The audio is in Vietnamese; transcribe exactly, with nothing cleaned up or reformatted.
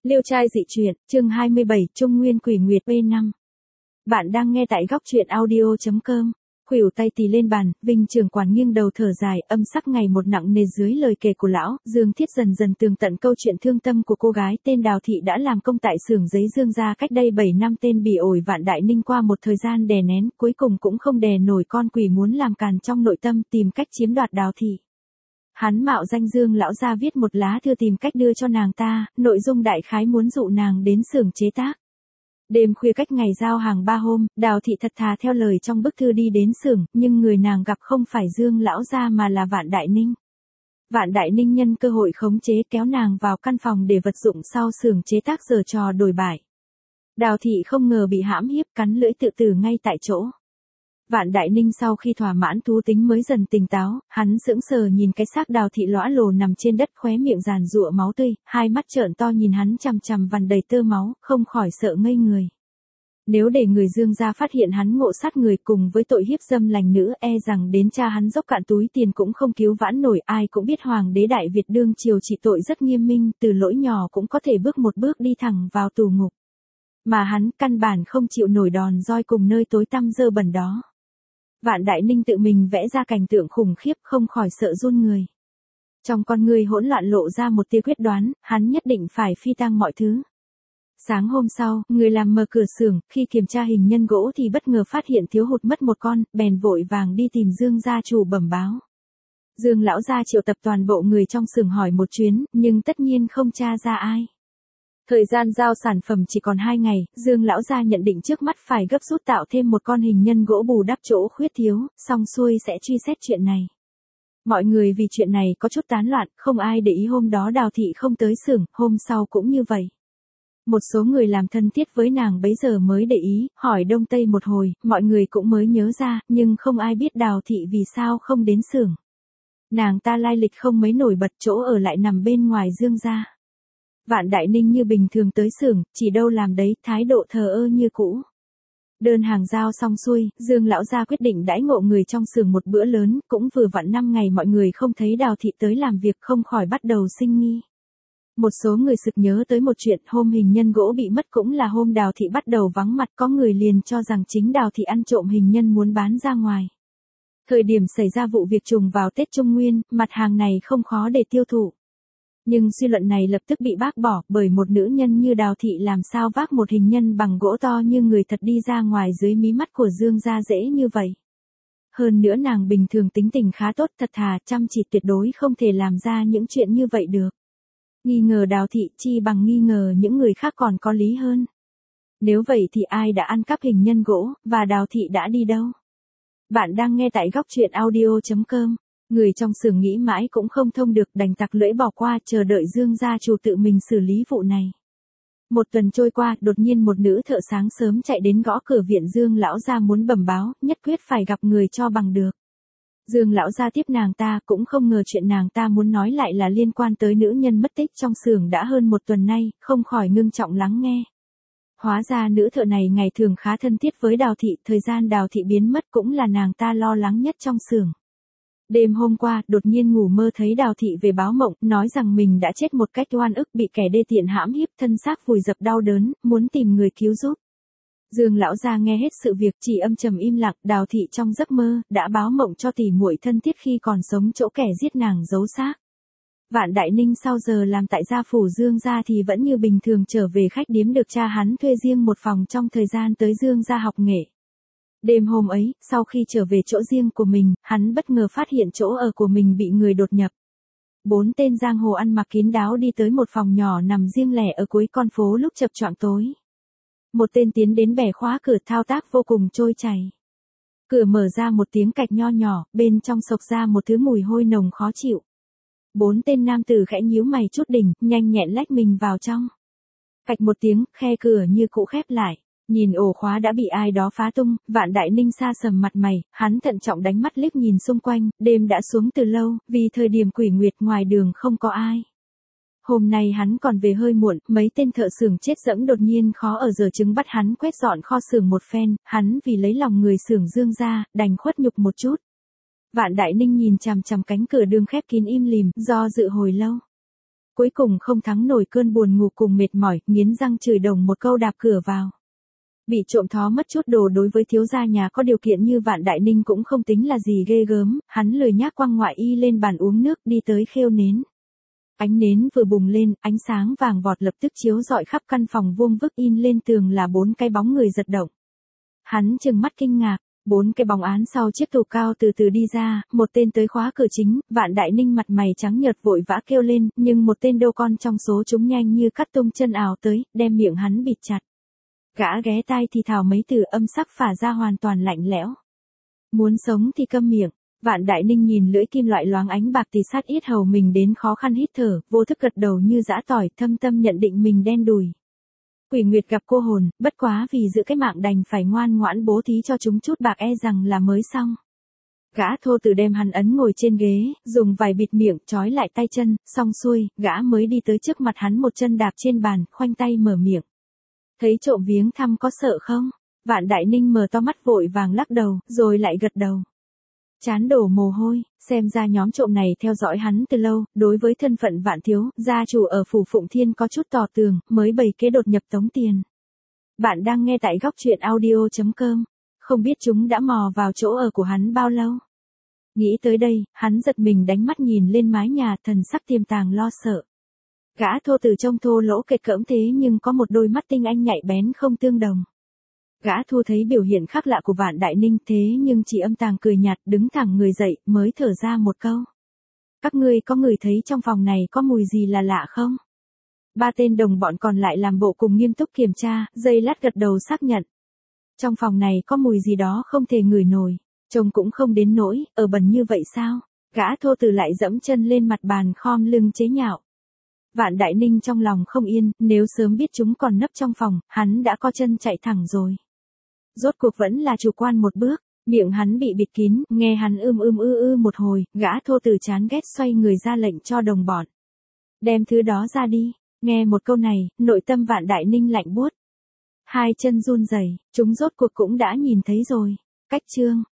Liêu trai dị truyện, chương hai mươi bảy, Trung Nguyên Quỷ Nguyệt B năm. Bạn đang nghe tại góc truyện audio chấm com. Khuỷu tay tì lên bàn, Vinh trưởng quản nghiêng đầu thở dài, âm sắc ngày một nặng nề dưới lời kể của lão. Dương Thiết dần dần tường tận câu chuyện thương tâm của cô gái tên Đào Thị đã làm công tại xưởng giấy Dương gia cách đây bảy năm. Tên bị ổi Vạn Đại Ninh qua một thời gian đè nén, cuối cùng cũng không đè nổi con quỷ muốn làm càn trong nội tâm, tìm cách chiếm đoạt Đào Thị. Hắn mạo danh Dương lão gia viết một lá thư tìm cách đưa cho nàng ta, nội dung đại khái muốn dụ nàng đến xưởng chế tác. Đêm khuya cách ngày giao hàng ba hôm, Đào Thị thật thà theo lời trong bức thư đi đến xưởng, nhưng người nàng gặp không phải Dương lão gia mà là Vạn Đại Ninh. Vạn Đại Ninh nhân cơ hội khống chế kéo nàng vào căn phòng để vật dụng sau xưởng chế tác giở trò đổi bại. Đào Thị không ngờ bị hãm hiếp, cắn lưỡi tự tử ngay tại chỗ. Vạn Đại Ninh sau khi thỏa mãn thú tính mới dần tỉnh táo, hắn sững sờ nhìn cái xác Đào Thị lõa lồ nằm trên đất, khóe miệng giàn giụa máu tươi, hai mắt trợn to nhìn hắn chằm chằm vằn đầy tơ máu, không khỏi sợ ngây người. Nếu để người Dương gia phát hiện hắn ngộ sát người cùng với tội hiếp dâm lành nữ, e rằng đến cha hắn dốc cạn túi tiền cũng không cứu vãn nổi. Ai cũng biết Hoàng đế Đại Việt đương triều trị tội rất nghiêm minh, từ lỗi nhỏ cũng có thể bước một bước đi thẳng vào tù ngục. Mà hắn căn bản không chịu nổi đòn roi cùng nơi tối tăm dơ bẩn đó. Vạn Đại Ninh tự mình vẽ ra cảnh tượng khủng khiếp, không khỏi sợ run người. Trong con người hỗn loạn lộ ra một tia quyết đoán, hắn nhất định phải phi tang mọi thứ. Sáng hôm sau, người làm mở cửa xưởng, khi kiểm tra hình nhân gỗ thì bất ngờ phát hiện thiếu hụt mất một con, bèn vội vàng đi tìm Dương gia chủ bẩm báo. Dương lão gia triệu tập toàn bộ người trong xưởng hỏi một chuyến, nhưng tất nhiên không tra ra ai. Thời gian giao sản phẩm chỉ còn hai ngày, Dương lão gia nhận định trước mắt phải gấp rút tạo thêm một con hình nhân gỗ bù đắp chỗ khuyết thiếu, xong xuôi sẽ truy xét chuyện này. Mọi người vì chuyện này có chút tán loạn, không ai để ý hôm đó Đào Thị không tới xưởng, hôm sau cũng như vậy. Một số người làm thân thiết với nàng bấy giờ mới để ý, hỏi đông tây một hồi, mọi người cũng mới nhớ ra, nhưng không ai biết Đào Thị vì sao không đến xưởng. Nàng ta lai lịch không mấy nổi bật, chỗ ở lại nằm bên ngoài Dương gia. Vạn Đại Ninh như bình thường tới xưởng, chỉ đâu làm đấy, thái độ thờ ơ như cũ. Đơn hàng giao xong xuôi, Dương lão gia quyết định đãi ngộ người trong xưởng một bữa lớn, cũng vừa vặn năm ngày mọi người không thấy Đào Thị tới làm việc, không khỏi bắt đầu sinh nghi. Một số người sực nhớ tới một chuyện, hôm hình nhân gỗ bị mất cũng là hôm Đào Thị bắt đầu vắng mặt, có người liền cho rằng chính Đào Thị ăn trộm hình nhân muốn bán ra ngoài. Thời điểm xảy ra vụ việc trùng vào Tết Trung Nguyên, mặt hàng này không khó để tiêu thụ. Nhưng suy luận này lập tức bị bác bỏ, bởi một nữ nhân như Đào Thị làm sao vác một hình nhân bằng gỗ to như người thật đi ra ngoài dưới mí mắt của Dương gia dễ như vậy. Hơn nữa nàng bình thường tính tình khá tốt, thật thà, chăm chỉ, tuyệt đối không thể làm ra những chuyện như vậy được. Nghi ngờ Đào Thị chi bằng nghi ngờ những người khác còn có lý hơn. Nếu vậy thì ai đã ăn cắp hình nhân gỗ, và Đào Thị đã đi đâu? Bạn đang nghe tại góc truyện audio chấm com. Người trong xưởng nghĩ mãi cũng không thông được, đành tặc lưỡi bỏ qua, chờ đợi Dương gia chủ tự mình xử lý vụ này. Một tuần trôi qua, đột nhiên một nữ thợ sáng sớm chạy đến gõ cửa viện Dương lão gia muốn bẩm báo, nhất quyết phải gặp người cho bằng được. Dương lão gia tiếp nàng ta, cũng không ngờ chuyện nàng ta muốn nói lại là liên quan tới nữ nhân mất tích trong xưởng đã hơn một tuần nay, không khỏi ngưng trọng lắng nghe. Hóa ra nữ thợ này ngày thường khá thân thiết với Đào Thị, thời gian Đào Thị biến mất cũng là nàng ta lo lắng nhất trong xưởng. Đêm hôm qua, đột nhiên ngủ mơ thấy Đào Thị về báo mộng, nói rằng mình đã chết một cách oan ức, bị kẻ đê tiện hãm hiếp, thân xác vùi dập đau đớn, muốn tìm người cứu giúp. Dương lão gia nghe hết sự việc chỉ âm trầm im lặng. Đào Thị trong giấc mơ đã báo mộng cho tỷ muội thân thiết khi còn sống chỗ kẻ giết nàng giấu xác. Vạn Đại Ninh sau giờ làm tại gia phủ Dương gia thì vẫn như bình thường trở về khách điếm được cha hắn thuê riêng một phòng trong thời gian tới Dương gia học nghệ. Đêm hôm ấy, sau khi trở về chỗ riêng của mình, hắn bất ngờ phát hiện chỗ ở của mình bị người đột nhập. Bốn tên giang hồ ăn mặc kín đáo đi tới một phòng nhỏ nằm riêng lẻ ở cuối con phố lúc chập choạng tối. Một tên tiến đến bẻ khóa cửa, thao tác vô cùng trôi chảy. Cửa mở ra một tiếng cạch nho nhỏ, bên trong xộc ra một thứ mùi hôi nồng khó chịu. Bốn tên nam tử khẽ nhíu mày chút đỉnh, nhanh nhẹn lách mình vào trong. Cạch một tiếng, khe cửa như cũ khép lại. Nhìn ổ khóa đã bị ai đó phá tung, Vạn Đại Ninh sa sầm mặt mày, hắn thận trọng đánh mắt liếc nhìn xung quanh, đêm đã xuống từ lâu, vì thời điểm quỷ nguyệt ngoài đường không có ai. Hôm nay hắn còn về hơi muộn, mấy tên thợ xưởng chết dẫm đột nhiên khó ở giờ chứng bắt hắn quét dọn kho xưởng một phen, hắn vì lấy lòng người xưởng Dương gia, đành khuất nhục một chút. Vạn Đại Ninh nhìn chằm chằm cánh cửa đường khép kín im lìm, do dự hồi lâu. Cuối cùng không thắng nổi cơn buồn ngủ cùng mệt mỏi, nghiến răng chửi đồng một câu đạp cửa vào. Bị trộm thó mất chút đồ đối với thiếu gia nhà có điều kiện như Vạn Đại Ninh cũng không tính là gì ghê gớm, hắn lười nhác quăng ngoại y lên bàn uống nước đi tới khêu nến. Ánh nến vừa bùng lên, ánh sáng vàng vọt lập tức chiếu rọi khắp căn phòng vuông vức, in lên tường là bốn cái bóng người giật động. Hắn trừng mắt kinh ngạc, bốn cái bóng án sau chiếc tủ cao từ từ đi ra, một tên tới khóa cửa chính, Vạn Đại Ninh mặt mày trắng nhợt vội vã kêu lên, nhưng một tên đâu con trong số chúng nhanh như cắt tung chân ảo tới, đem miệng hắn bịt chặt. Gã ghé tai thì thào mấy từ âm sắc phả ra hoàn toàn lạnh lẽo. Muốn sống thì câm miệng. Vạn Đại Ninh nhìn lưỡi kim loại loáng ánh bạc tì sát yết hầu mình đến khó khăn hít thở, vô thức gật đầu như giã tỏi, thâm tâm nhận định mình đen đủi. Quỷ Nguyệt gặp cô hồn, bất quá vì giữ cái mạng đành phải ngoan ngoãn bố thí cho chúng chút bạc e rằng là mới xong. Gã thô tử đem hắn ấn ngồi trên ghế, dùng vải bịt miệng, trói lại tay chân, xong xuôi, gã mới đi tới trước mặt hắn một chân đạp trên bàn, khoanh tay mở miệng. Thấy trộm viếng thăm có sợ không? Vạn Đại Ninh mở to mắt vội vàng lắc đầu, rồi lại gật đầu. Chán đổ mồ hôi, xem ra nhóm trộm này theo dõi hắn từ lâu, đối với thân phận Vạn thiếu, gia chủ ở phủ Phụng Thiên có chút tò tường, mới bày kế đột nhập tống tiền. Bạn đang nghe tại góc truyện audio chấm com, không biết chúng đã mò vào chỗ ở của hắn bao lâu. Nghĩ tới đây, hắn giật mình đánh mắt nhìn lên mái nhà, thần sắc tiềm tàng lo sợ. Gã thô từ trông thô lỗ kệt cỡm thế nhưng có một đôi mắt tinh anh nhạy bén không tương đồng. Gã thu thấy biểu hiện khác lạ của Vạn Đại Ninh thế nhưng chỉ âm tàng cười nhạt, đứng thẳng người dậy, mới thở ra một câu. Các ngươi có người thấy trong phòng này có mùi gì là lạ không? Ba tên đồng bọn còn lại làm bộ cùng nghiêm túc kiểm tra, giây lát gật đầu xác nhận. Trong phòng này có mùi gì đó không thể ngửi nổi, trông cũng không đến nỗi, ở bẩn như vậy sao? Gã thô từ lại dẫm chân lên mặt bàn khom lưng chế nhạo. Vạn Đại Ninh trong lòng không yên, nếu sớm biết chúng còn nấp trong phòng, hắn đã co chân chạy thẳng rồi. Rốt cuộc vẫn là chủ quan một bước, miệng hắn bị bịt kín, nghe hắn ưm ưm ư ư một hồi, gã thô từ chán ghét xoay người ra lệnh cho đồng bọn. Đem thứ đó ra đi, nghe một câu này, nội tâm Vạn Đại Ninh lạnh buốt. Hai chân run rẩy, chúng rốt cuộc cũng đã nhìn thấy rồi. Cách chương